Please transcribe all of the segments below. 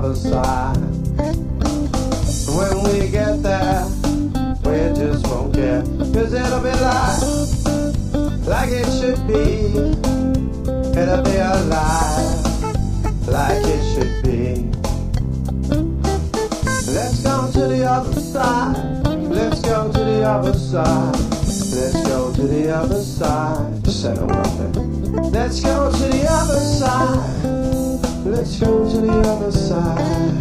other side. When we get there, we just won't care, 'cause it'll be like it should be. It'll be alive like it should be. Let's go to the other side. Let's go to the other side. Let's go to the other side. Say nothing. Let's go to the other side. Let's go to the other side.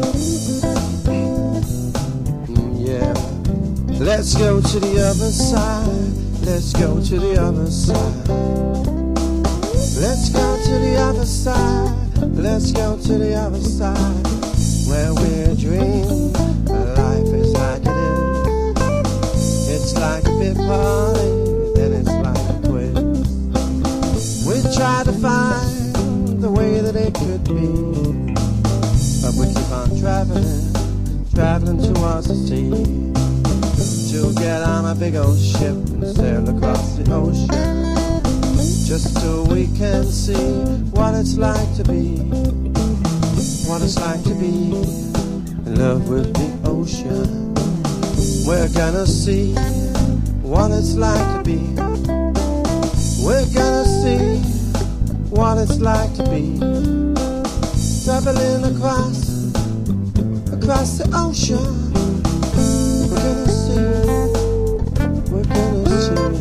Yeah. Let's go to the other side. Let's go to the other side. Let's go to the other side. Let's go to the other side. Where we're dreaming, life is like it is. It's like a big party, then it's like a quiz. We try to find the way that it could be, but we keep on traveling towards the sea, to get on a big old ship and sail across the ocean, just so we can see what it's like to be, what it's like to be in love with the ocean. We're gonna see what it's like to be. We're gonna see what it's like to be traveling across the ocean. We're gonna see, we're gonna see.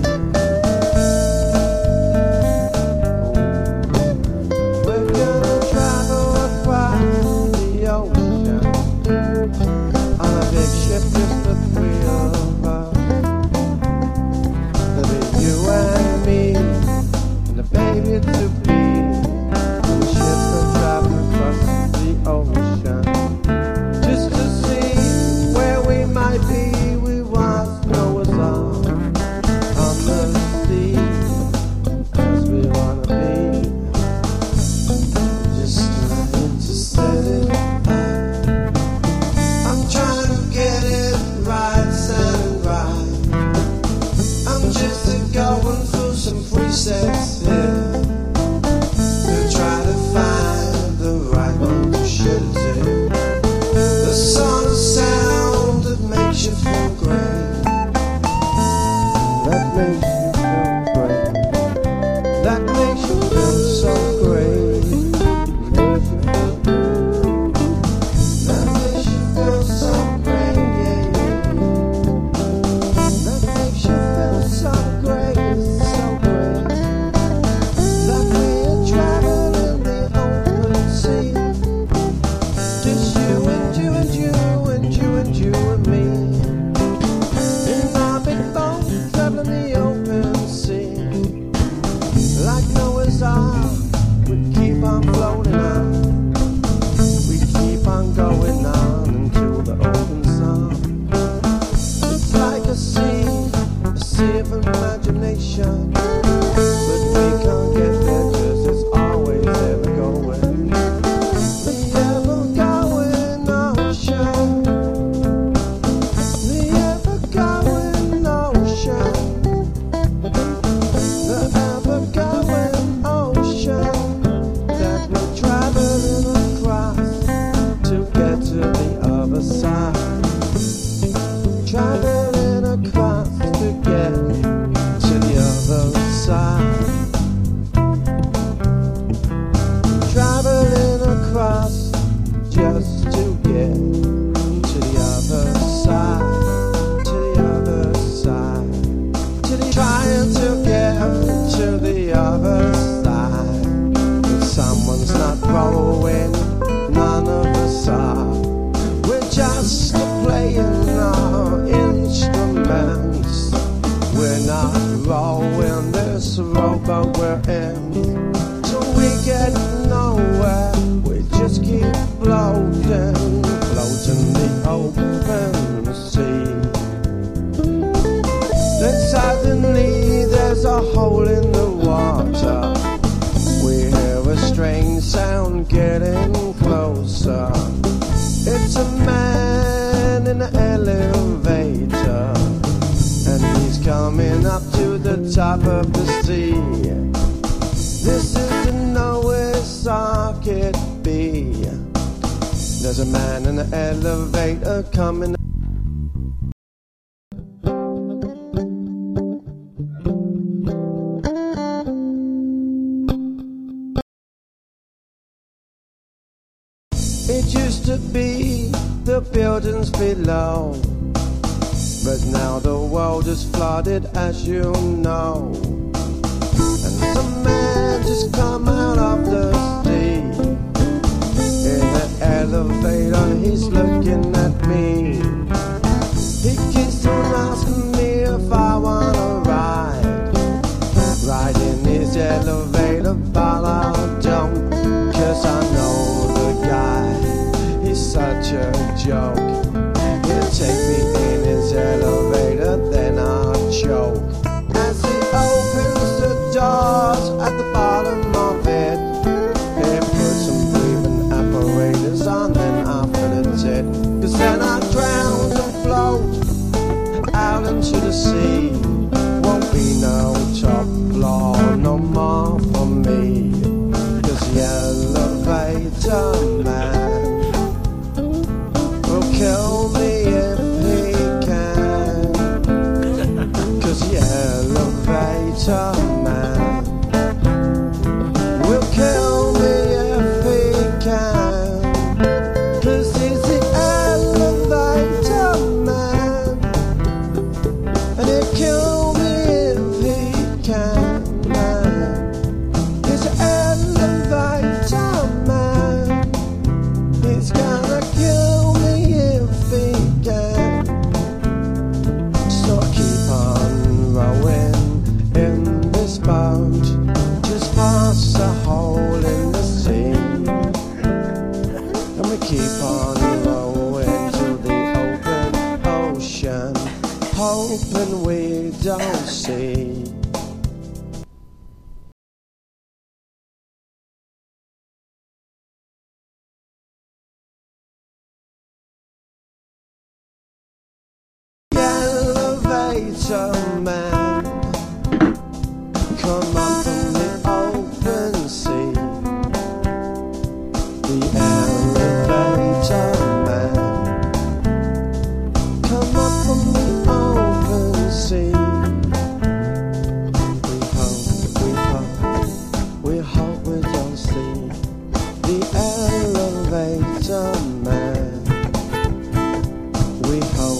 There's a man in the elevator coming. It used to be the buildings below, but now the world is flooded, as you know. And some man just come out of the sea in the elevator, he's looking at me. He keeps on asking me if I wanna ride in his elevator, but I don't, 'cause I know the guy, he's such a joke. He'll take me in his elevator, then I'll choke. As he opens the doors at the bottom of it, he puts some breathing apparatus on, then after that's it. 'Cause then I drown and float out into the sea. Won't be no top floor no more for me, 'cause the elevator man will kill me if he can. 'Cause the elevator man will kill me if he can. 'Cause he's the elevator man, and he'll kill me if he can. He's the elevator man, he's gonna kill me if he can. So I keep on rowing in this boat, just past a hole in the sea. And we keep on rowing to the open ocean, hoping we don't see. Elevator man, come up from the open sea. The elevator man, come up from the open sea. We hope we don't see the elevator man. We hope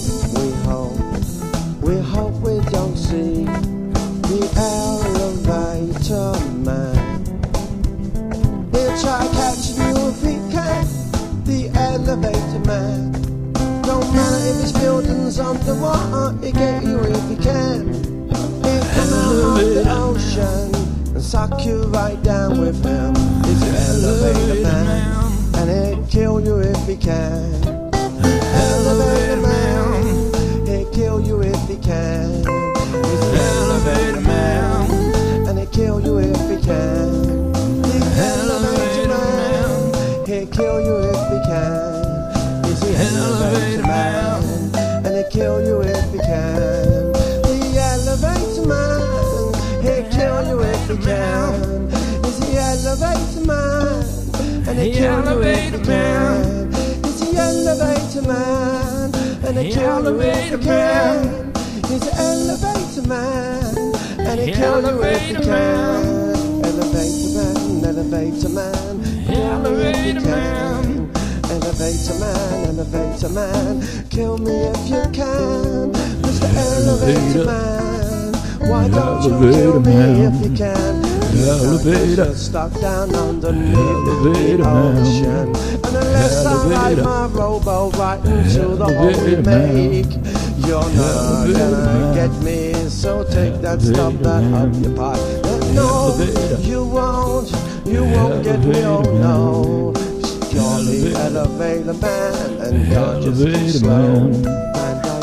we don't see the elevator man. He'll try catching you if he can, the elevator man. Don't matter if his building's underwater, he'll get you if he can. He'll come out of the ocean and suck you right down with him. He's the elevator man, and he'll kill you if he can. Elevator man, he'll kill you if he can. He's the elevator man, and he'll kill you if he can. The elevator man, he'll kill you if he can. He's the elevator man, and he'll kill you if he can. The elevator man, he'll kill you if he can. He's the elevator man, and he'll kill you if he can. He's the elevator man, and he'll kill you if he can. He's the elevator man, and he'll kill you if he can. Elevator man, elevator man, elevator man, elevator man, elevator man, kill me if you can. Mr. Elevator man, why don't you kill me if you can? You're stuck down underneath the ocean, and unless I ride my rowboat right into the hole we make, you're not gonna get me. So take that stuff back up your pipe. No, you won't get me, oh no. You're the elevator man, and you're just too slow. And I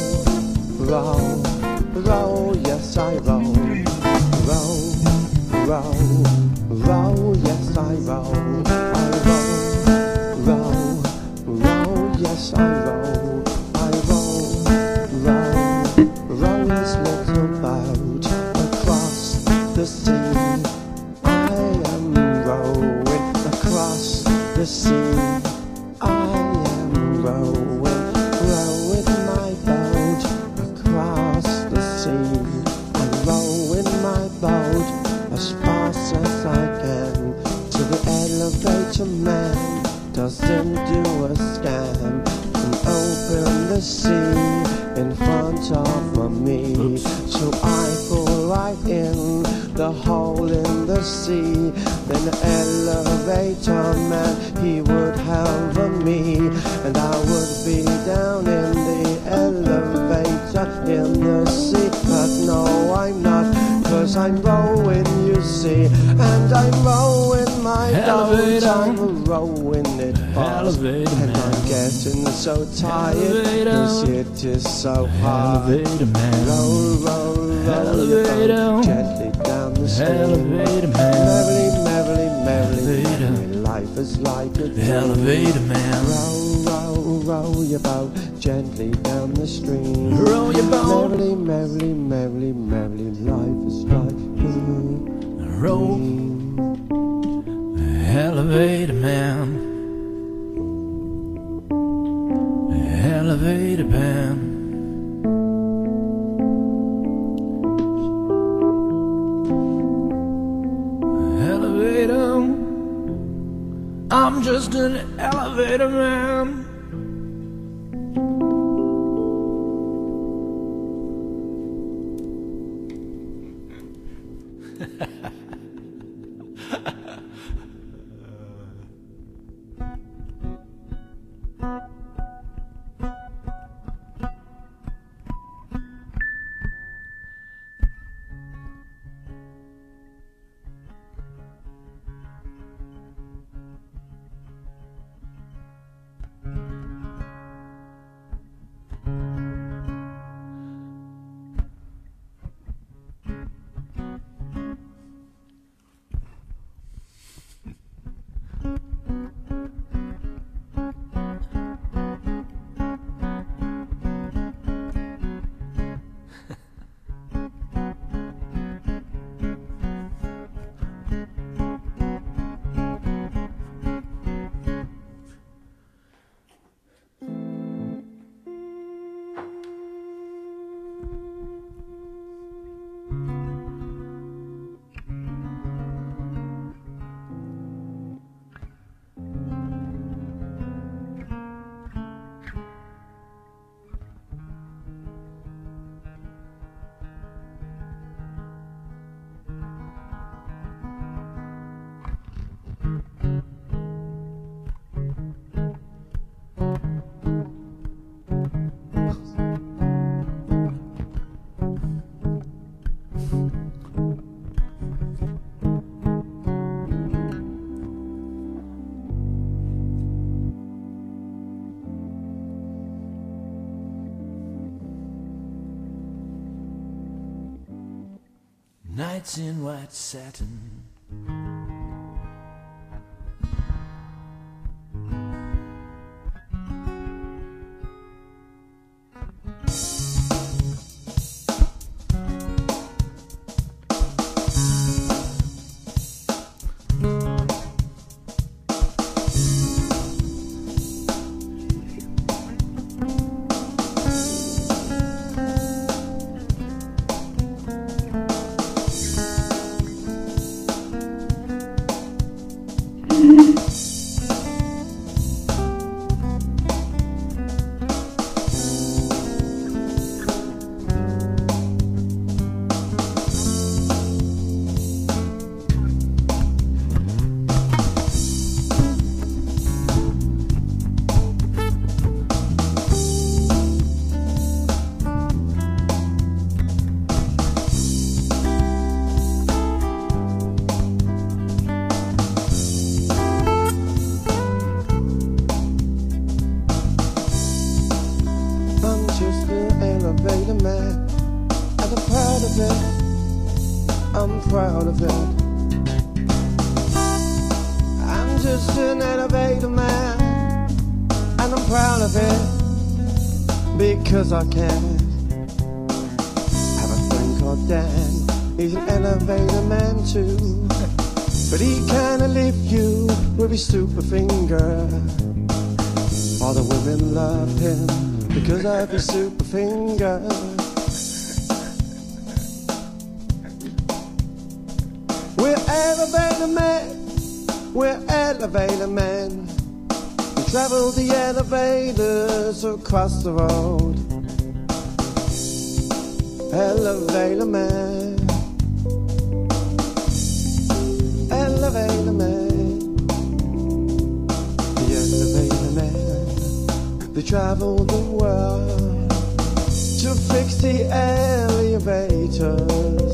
roll, yes I roll. Roll, yes I roll. Roll, yes I roll. Roll this little boat across the sea. I am rowing across the sea. right in the hole in the sea. Then the elevator man, he would have me, and I would be down in the elevator in the sea. But no, I'm not, 'cause I'm rowing, you see, and I'm rowing my boat, I'm rowing it fast, and I'm getting so tired, 'cause it is so hard. Row, row, row your boat gently down the stream. Merrily, merrily, merrily, life is like a dream. Row, row, row your boat gently down the stream. Row your boat. Merrily, merrily, merrily, merrily, life is like a dream. Row, elevator man, elevator man. Elevator, I'm just an elevator man. Nights in white satin, elevator man, and I'm proud of it, I'm proud of it. I'm just an elevator man, and I'm proud of it, because I can. I have a friend called Dan, he's an elevator man too, but he kinda lift you with his super finger. All the women love him because of his super finger. We're elevator men, we're elevator men. We travel the elevators across the road. Elevator man, travel the world to fix the elevators.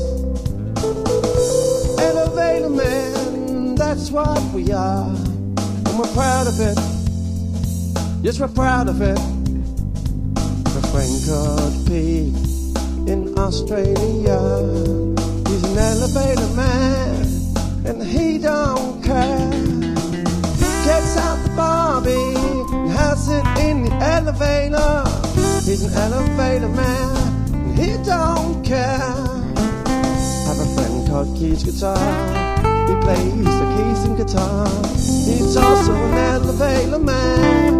Elevator man, that's what we are, and we're proud of it. Yes, we're proud of it. My friend called Pete in Australia, he's an elevator man, and he don't care. Gets out the Barbie and has it in the elevator. He's an elevator man, and he don't care. Have a friend called Keys Guitar, he plays the keys and guitar. He's also an elevator man.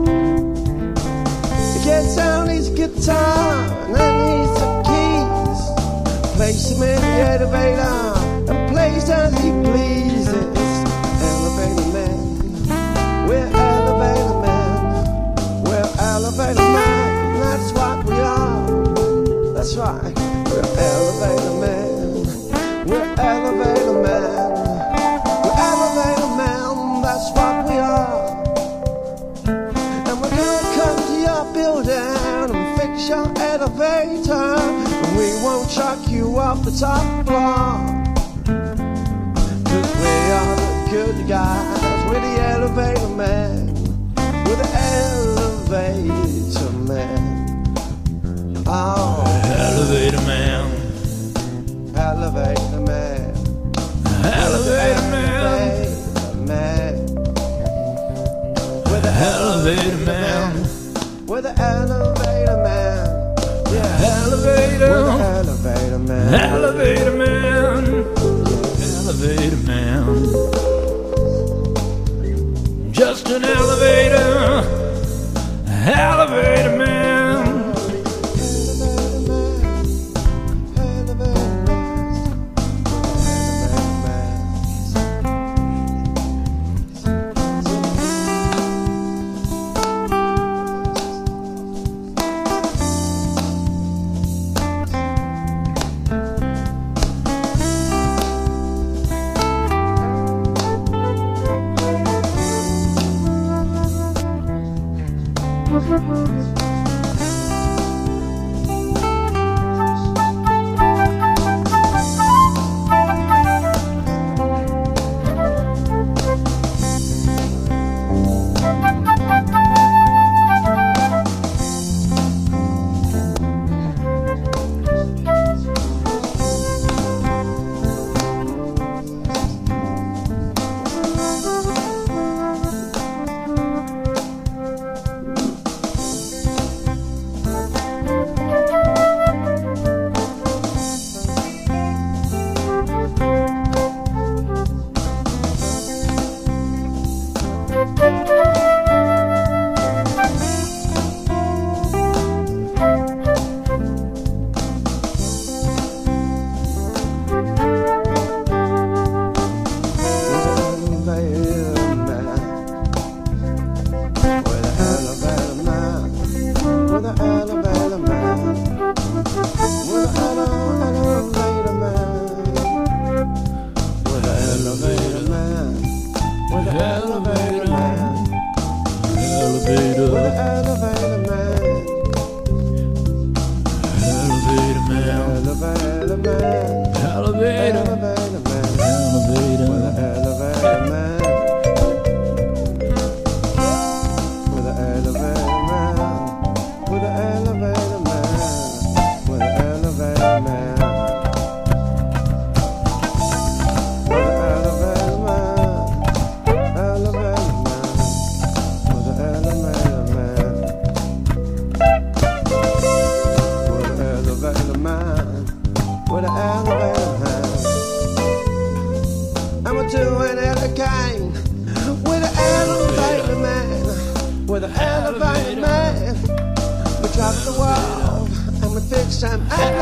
He gets out his guitar and then he's the keys, plays them in the elevator and plays as he pleases. Elevator man, we're elevator man, we're elevator man, that's what we are. That's right, we're elevator man, we're elevator man, we're elevator man, that's what we are. And we're gonna come to your building and fix your elevator, and we won't chuck you off the top floor, 'cause we are the good guys, we're the elevator man, we're the elevator man. Oh, Elevator man, elevator man, elevator man, elevator man. We're the elevator man, we're the elevator man. Yeah, elevator, we're the elevator man. elevator man, elevator man. Just an elevator, elevator man. We're the elevator man. We travel the world and we fix them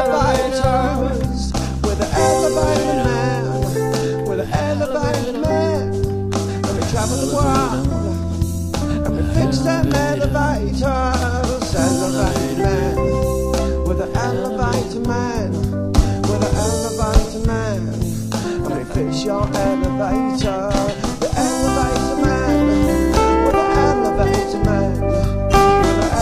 elevators. We're the elevator man. We're the elevator man. And we travel the world and we fix them elevators. Elevator man. We're the elevator man. We're the elevator man. And we fix your elevator. The elevator man. We're the elevator man. We're the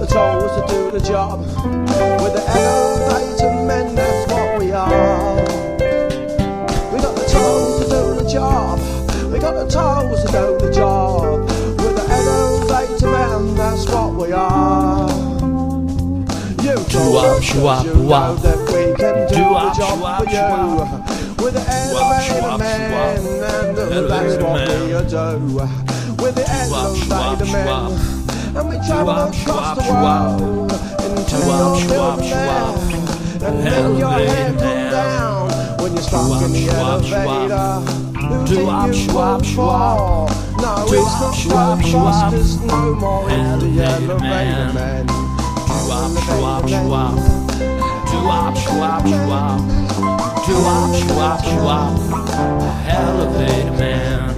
tools to do the job. We're the elevator men, that's what we are. We got the tools to do the job. We got the tools to do the job. We're the elevator men, that's what we are. You told us you know that we can do the job for you. We're the elevator men, and that's what we do. We're the elevator men. And we travel across the world until you're building there. And then your head comes down when you're stuck in the elevator. Who did you vote for? No, it's not Ghostbusters no more, it's the elevator man. Elevator man.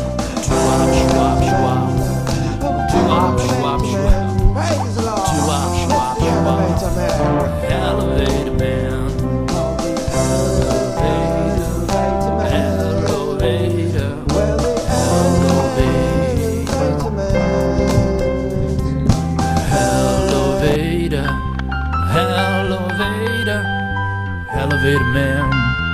Praise the Lord. Elevator man. Elevator man. Elevator. Well, the elevator man. Elevator. Elevator. Elevator man.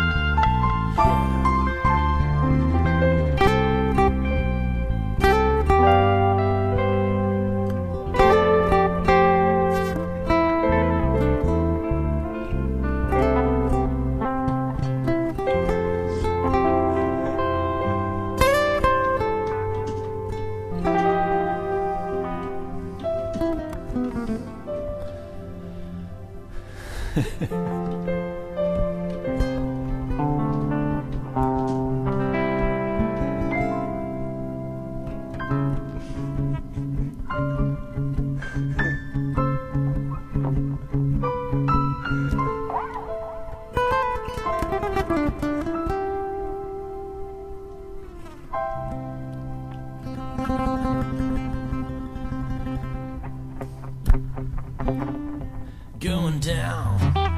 Going down.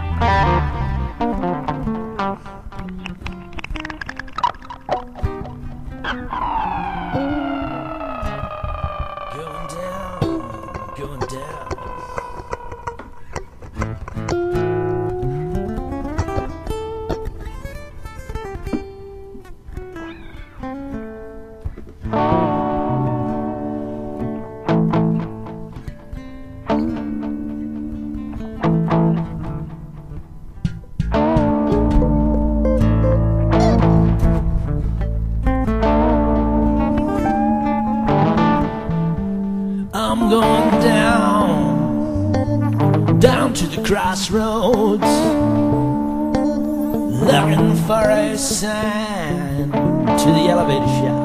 Going down. Going down. I'm going down to the crossroads, looking for a sign to the elevator shop.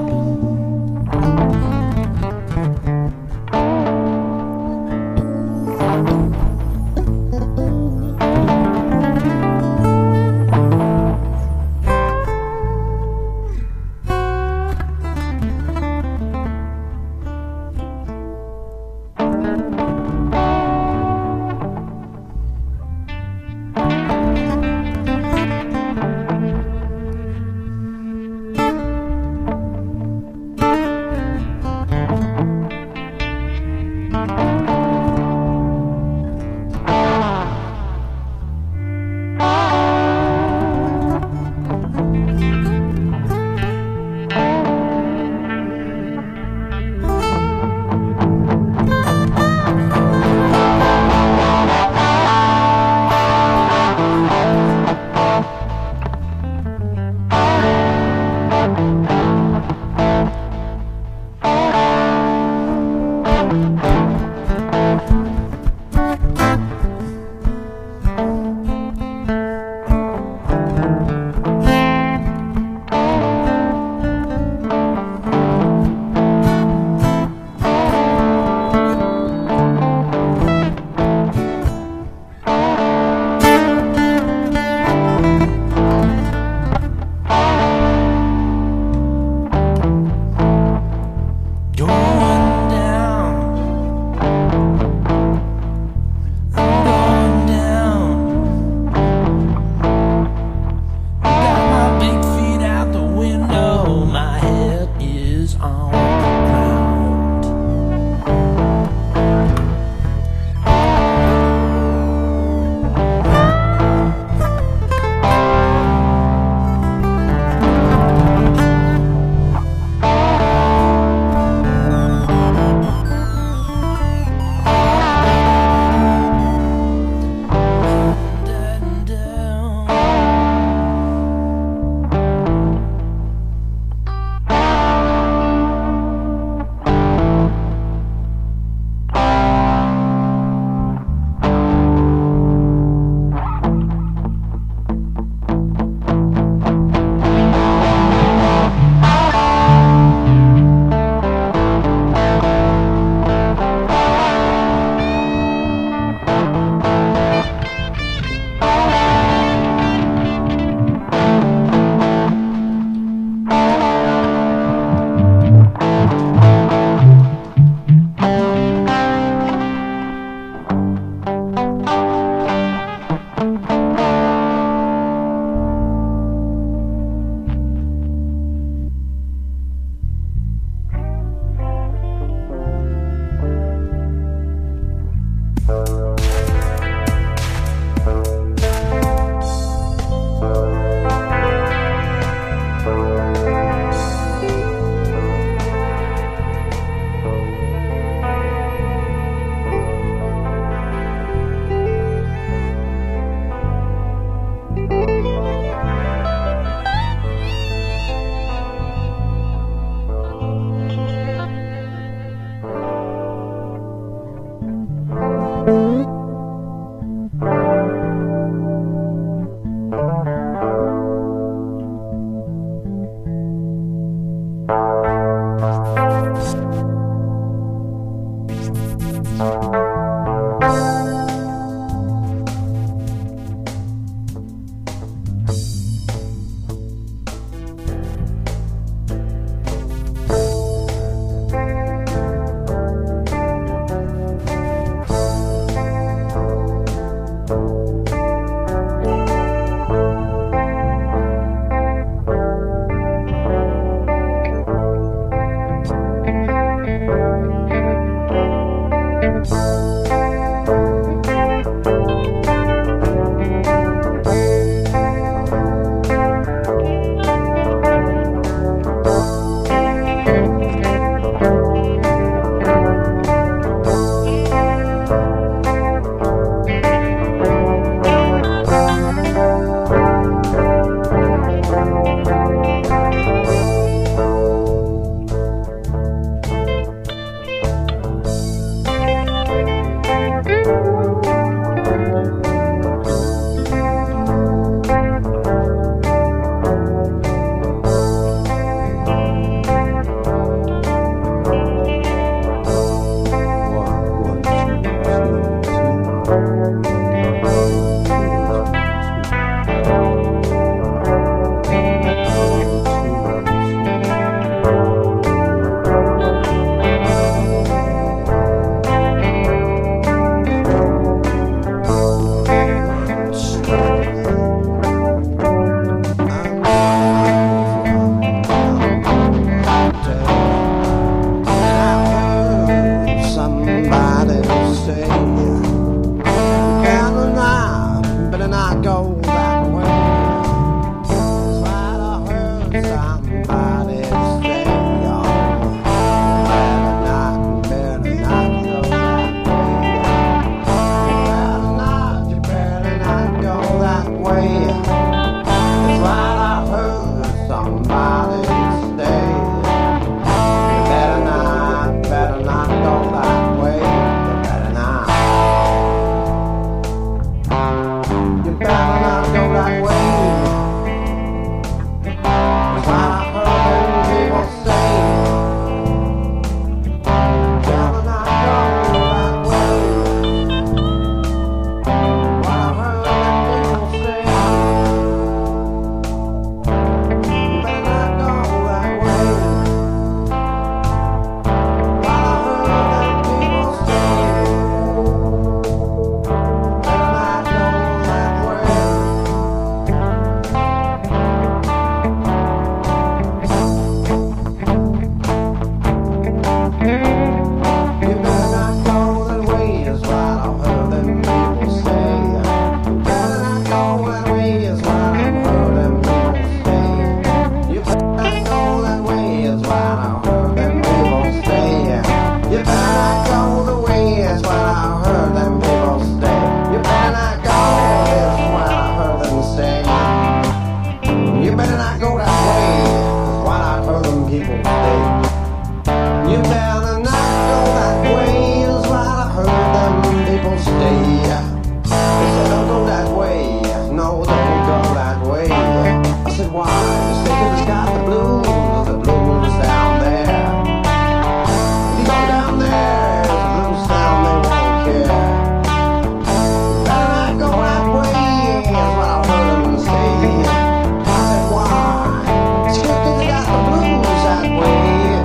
go that way, is what I've heard them people say. You better not go that way, is what I've heard them people say. They said don't go that way, no, don't go that way. I said why? They said 'cause it's got the blues down there. If you go down there, the blues down they won't care. Better not go that way, is what I've heard them say. I said why? It's 'cause they got the blues that way.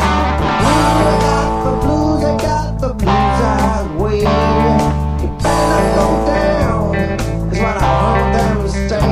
They got the blues that way. You better not go down, is what I heard them say.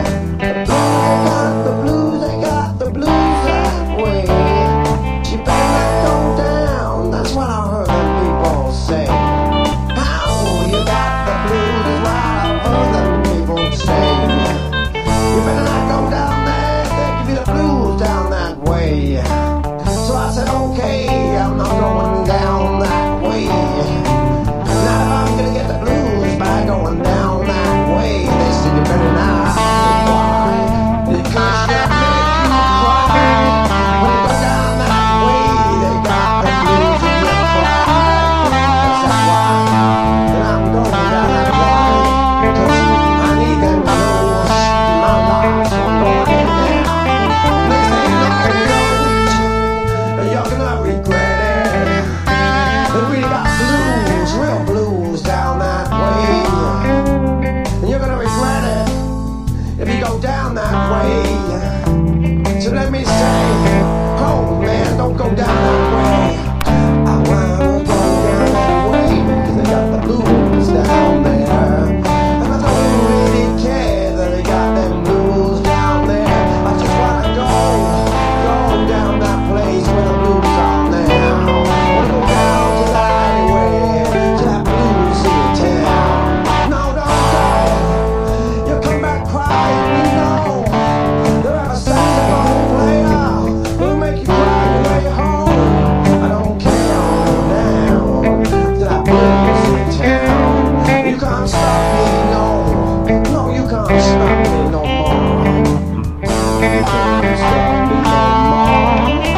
They got the blues that way. You better not go down, that's what I heard them people say. How you got the blues is what I heard them people say. You better not go down there, they give you the blues down that way. So I said okay, I'm not going down that way. Now if I'm gonna get the blues by going down that way, they said you better not. Why? Because they'll make you cry. When you go down that way, they got the blues and you cry. That's why. And I'm going down that way, 'cause I need them blues. My life's on going down. They say no, don't. You're gonna regret it. And we got blues, real blues down that way. And you're gonna regret it if you go down that way. So let me say, oh man, don't go down that way. I wanna go down that way, 'cause they got the blues down there. And I don't really care that they got them blues down there. I just wanna go down that place where the blues are now. Wanna go down to that alleyway, to that blues in the town. No, don't go. You come back crying, you know. They'll have a saxophone player who'll make you cry on your way home. I don't care, I'll go down to that blues in the town. You can't stop me, no. No, you can't stop me no more. You can't stop me no more.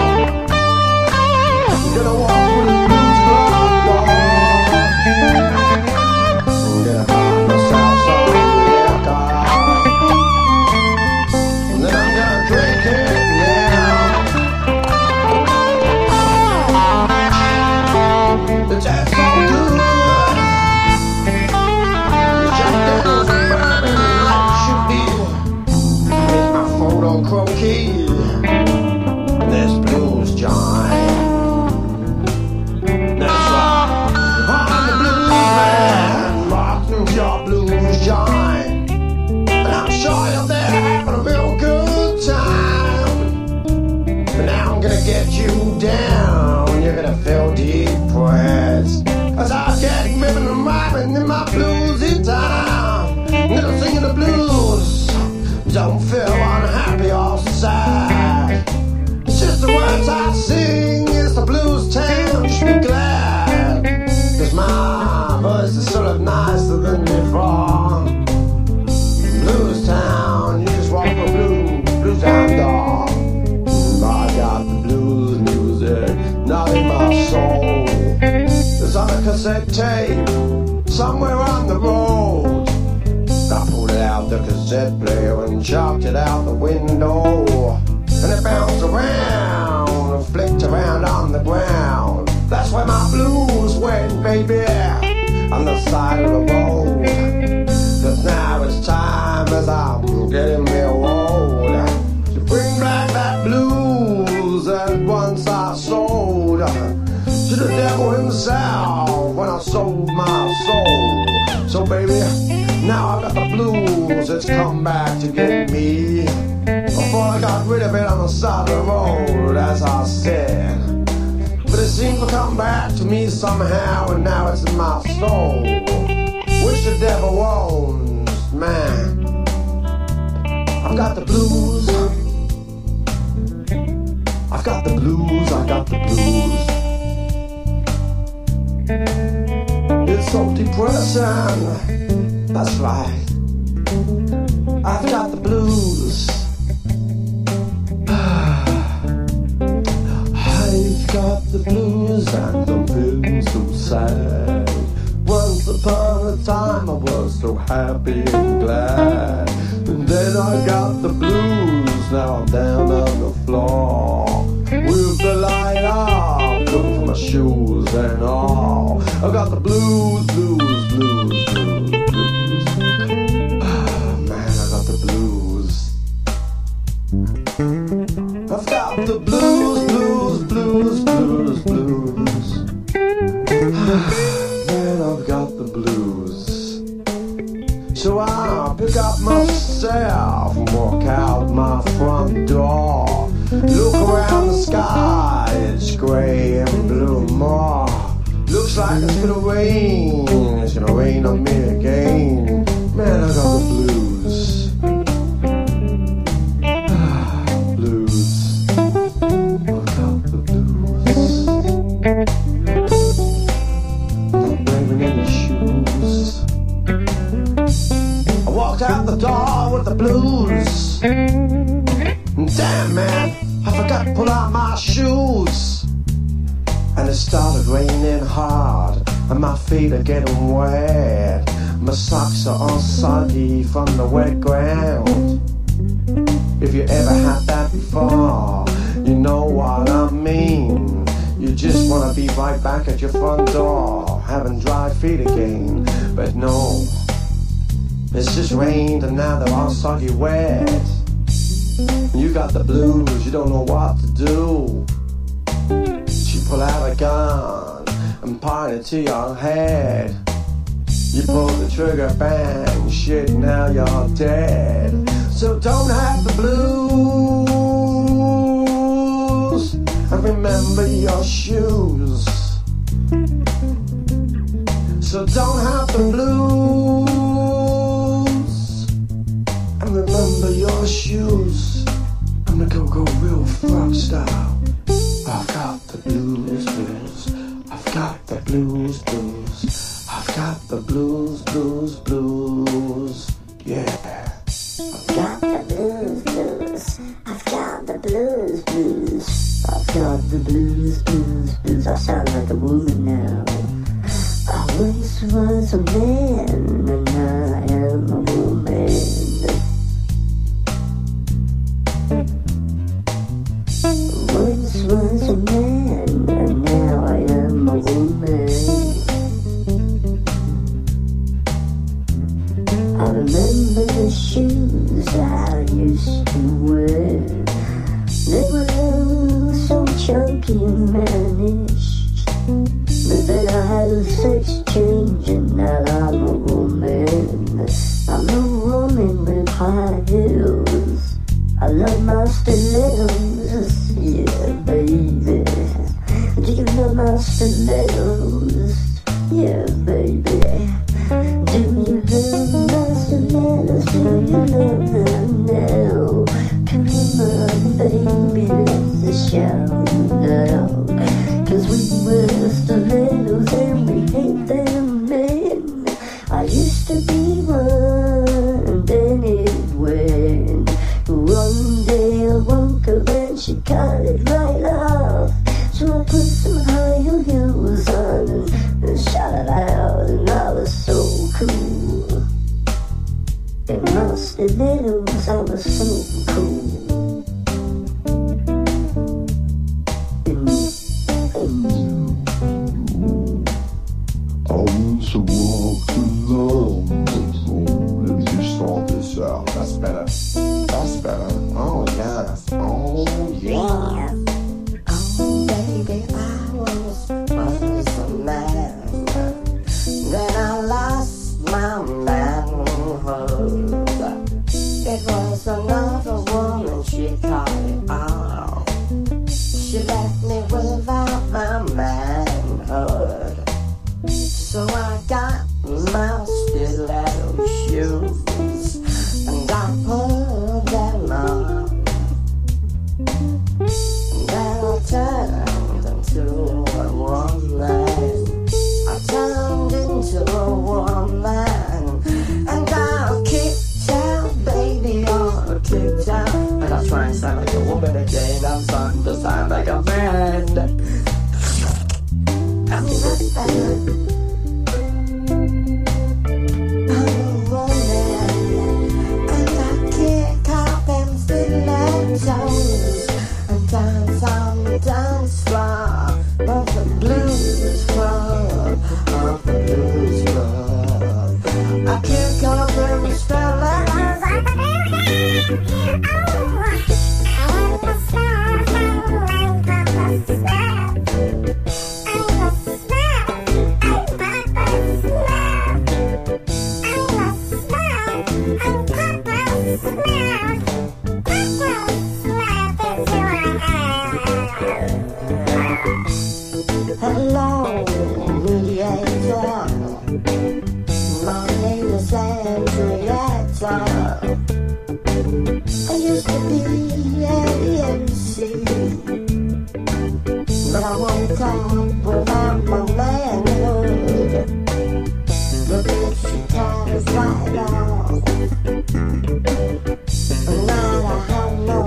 Gonna walk with the blues club door. Gonna buy myself some liquor. And then I'm gonna drink it now. The jazz's so good. The Jack Daniels and bourbon like you did. Here's my photo croquis. And this blues joint. That's right. I'm the blues man, rocking your blues joint. And I'm sure you're there having a real good time. But now I'm gonna get you down, you're gonna feel depressed. As I get ripping and rhyming in my bluesy time. I'm gonna sing the blues, don't feel unhappy or sad. It's just the words I sing, it's the blues town, you should be glad. 'Cause my voice is sort of nicer than before. Blues town, you just walk the blues town door. I got the blues music, not in my soul. It's on a cassette tape, somewhere on the road. I pulled it out the cassette player and chucked it out the window. And it bounced around and flicked around on the ground. That's where my blues went, baby, on the side of the road. 'Cause now it's time, as I'm getting real old, to bring back that blues that once I sold to the devil himself when I sold my soul. So baby, now I've got the blues, it's come back to get me. Before I got rid of it on the side of the road, as I said. But it seems to come back to me somehow, and now it's in my soul. Which the devil owns, man. I've got the blues. I've got the blues, I got the blues. It's so depressing. That's right. I've got the blues. happy and glad. And then I got the blues, now I'm down on the floor. With the light off, looking for my shoes and all. I got the blues, blues, blues, blues, blues. Ah, man, I got the blues. I've got the blues, blues, blues, blues, blues. Man, I've got the blues. So I pick up myself and walk out my front door. Look around the sky, it's grey and blue more. Looks like it's gonna rain, it's gonna rain on me again. Man, I got the blues. Blues. I got the blues. Not wearing any shoes. I walked out the door with the blues. Damn, man, I forgot to pull out my shoes. And it started raining hard, and my feet are getting wet. My socks are all soggy from the wet ground. If you ever had that before, you know what I mean. You just wanna be right back at your front door, having dry feet again. But no, it's just rained and now they're all soggy wet. You got the blues, you don't know what to do. She pull out a gun and point it to your head. You pull the trigger, bang, shit, now you're dead. So don't have the blues and remember your shoes. So don't have the blues and remember your shoes. I'm gonna go real frog style. I've got the blues, blues. I've got the blues, blues. I've got the blues, blues, blues. Yeah. I've got the blues, blues. I've got the blues, blues. I've got the blues, blues, blues. I sound like a woman now. I once was a man, and now I am a woman. Once was a man, and now I am a woman. I remember the shoes I used to wear. They were so chunky and managed. But then I had a sex change and now I'm a woman. I'm a woman with high heels. I love my stilettos, yeah, baby. Do you love my stilettos? Yeah, baby. Do you love my stilettos? Do you love them now? Come on, baby, let's shout now. 'Cause we were stilettos and we hate them men. I used to be one, then it went. One day I woke up and she cut it right off. So I put some higher heels on and shot it out, and I was so cool. In my stilettos I was so cool. I want to walk alone. Let me just sort this out. That's better. That's better. Oh yes. Oh yeah. Oh baby, I was a man. Then I lost my manhood. It was another woman, she cut it off. She left me without my manhood. So I got my stiletto shoes and I put them on. And then I turned into a woman. I turned into a woman. And I kicked out, baby, all kicked out. And I try and sound like a woman again. I'm starting to sound like a man. I'm not bad. I'm a woman. Hello, mediator. My name is Andrietta. I used to be an MC, but I woke up without my manhood. The bitch she ties right off, and now I have no.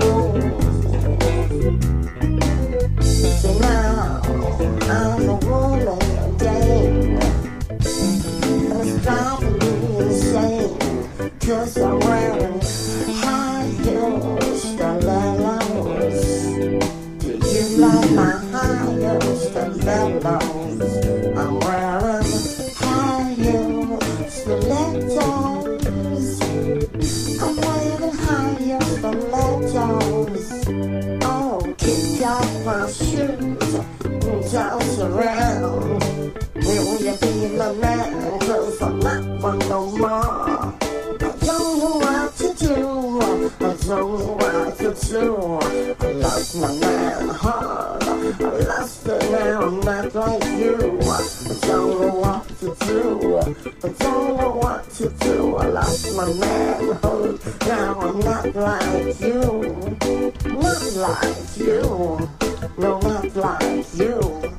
So now I'm a woman again, and it's driving me insane, 'cause I'm wearing high heels, stilettos. Do you like my high heels, stilettos? I'm wearing high heels, stilettos. I'm wearing high heels, stilettos. Oh, kick off my shoes and dance around. Will you be my man? 'Cause I'm not one no more. I don't know what to do. I don't know what to do. I lost my man hard. I lost it now. I'm not like you. I don't know what to do. I don't know what to do. I lost my manhood. Now I'm not like you. Not like you. No, not like you.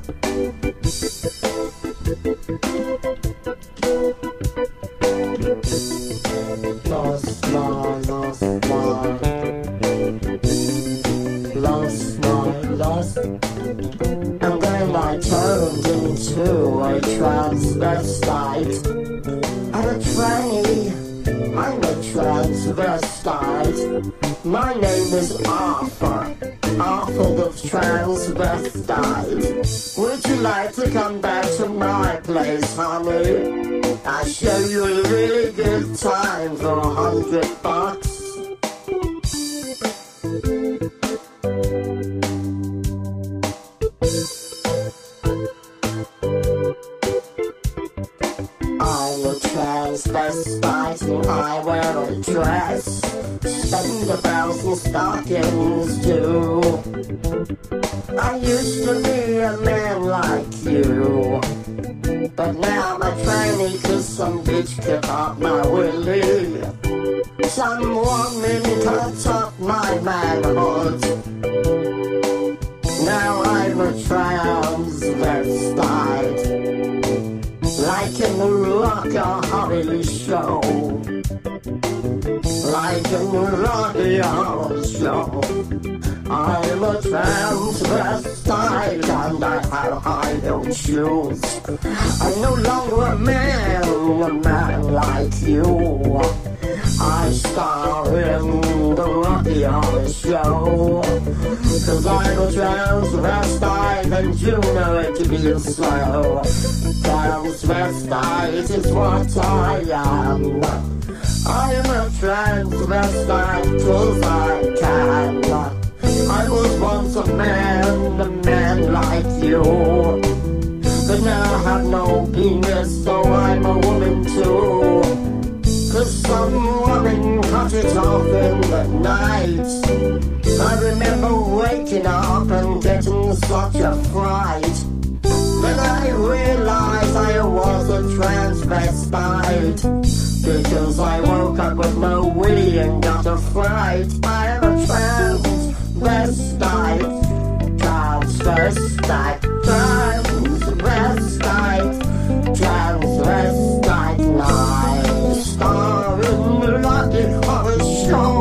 Lost I'm getting my turned into a transvestite. I'm a tranny, I'm a transvestite. My name is Arthur, Arthur the transvestite. Would you like to come back to my place, honey? I'll show you a really good time for $100. I'm a transvestite and I wear a dress. Spend the bells and stockings too. I used to be a man like you, but now I'm a tranny 'cause some bitch cut off my willy. Some woman cut off my manhood. Now I'm a transvestite, like in the Rocker Horror Show. Like in the Rocker Show. I'm a transvestite and I have high-heeled shoes. I'm no longer a man like you. I star in the Rocky Horror Show. 'Cause I'm a transvestite and you know it to be so. Transvestite is what I am. I am a transvestite 'cause I can. I was once a man like you, but now I have no penis, so I'm a woman too. 'Cause some woman cut it off in the night. I remember waking up and getting such a fright. Then I realized I was a transvestite, because I woke up with no willy and got a fright. I am a transvestite, transvestite, transvestite, transvestite. Night star in the Rocky Horror Show.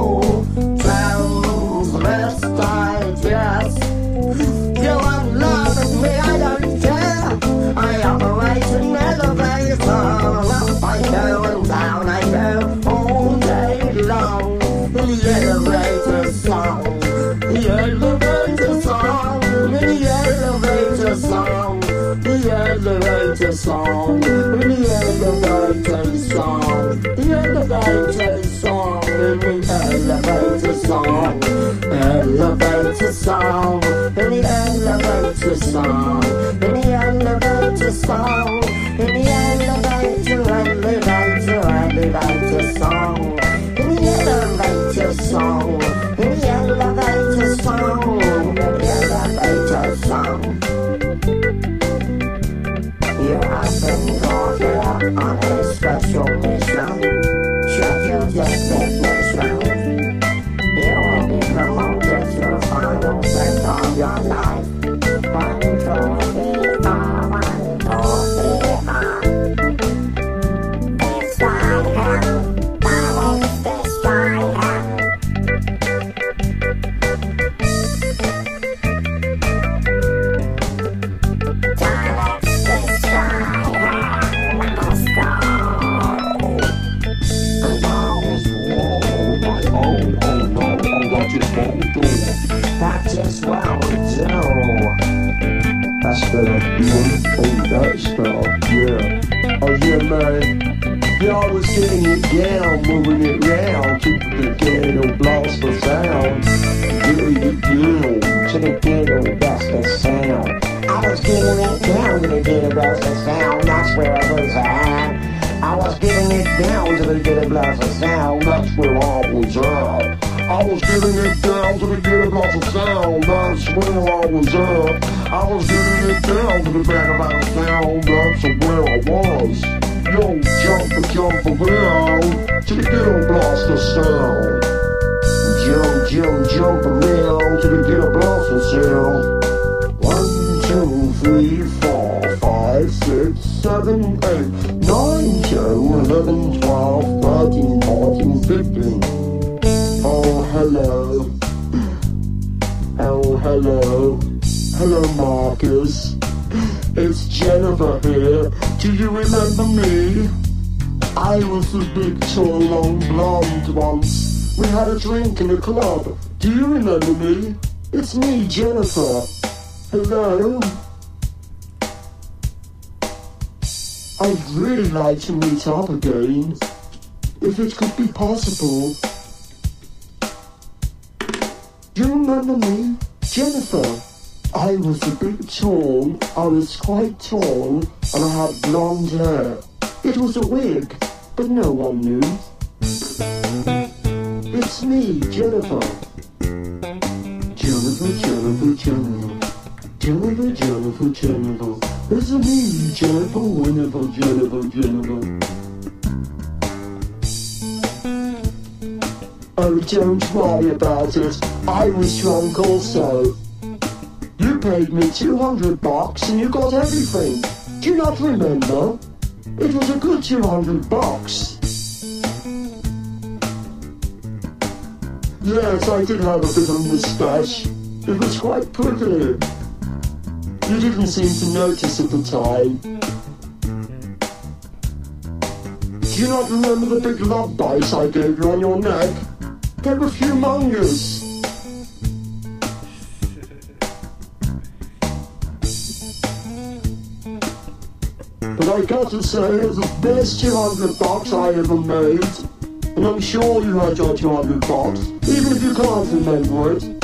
Transvestite, yes. You are loving me, I don't care. I operate an elevator. Up I go and down I go all day long. The elevator song, the elevator song, the elevator song, the elevator song. song, in the elevator song, the elevator song, in the elevator song, elevator song, in the elevator song, in the elevator song, in the elevator, elevator, elevator song, in the elevator song, in the elevator song, in the elevator song. You have been called here on a special mission, scheduled destination. You will be promoted to the final phase of your life. 1, 2, 3, 4, 1, 2, 3, 4. Destroy him, Daleks, destroy him. Daleks, destroy him. Let's go. That's just what we do. That's better. Oh, that's better. Yeah. Oh, yeah, man. Yeah, I was getting it down, moving it round to the ghetto blaster sound. Getting it down to the ghetto blaster sound. I was getting it down to the ghetto blaster sound. That's where I was at. I was getting it down to the ghetto blaster sound. That's where I was at. I was getting it down to the ghetto blaster sound. That's where I was at. I was getting it down to the ghetto blaster sound. That's where I was. Yo, jump around to the ghetto blaster sound. Jump around to the ghetto blaster sound. 1, 2, 3, 4, 5, 6, 7, 8, 9, 10, 11, 12, 13, 14, 15. Oh, hello. Oh, hello. Hello, Marcus. It's Jennifer here. Do you remember me? I was the big, tall, long blonde once. We had a drink in a club. Do you remember me? It's me, Jennifer. Hello? I'd really like to meet up again. If it could be possible. Do you remember me? Jennifer. I was a bit tall, I was quite tall, and I had blonde hair. It was a wig, but no one knew. It's me, Jennifer. Jennifer. It's me, Jennifer. Oh, don't worry about it. I was drunk also. You paid me $200 and you got everything. Do you not remember? It was a good $200. Yes, I did have a bit of a moustache. It was quite prickly. You didn't seem to notice at the time. Do you not remember the big love bites I gave you on your neck? They were humongous. But I got to say, it was the best $200 I ever made. And I'm sure you had your $200, even if you can't remember it.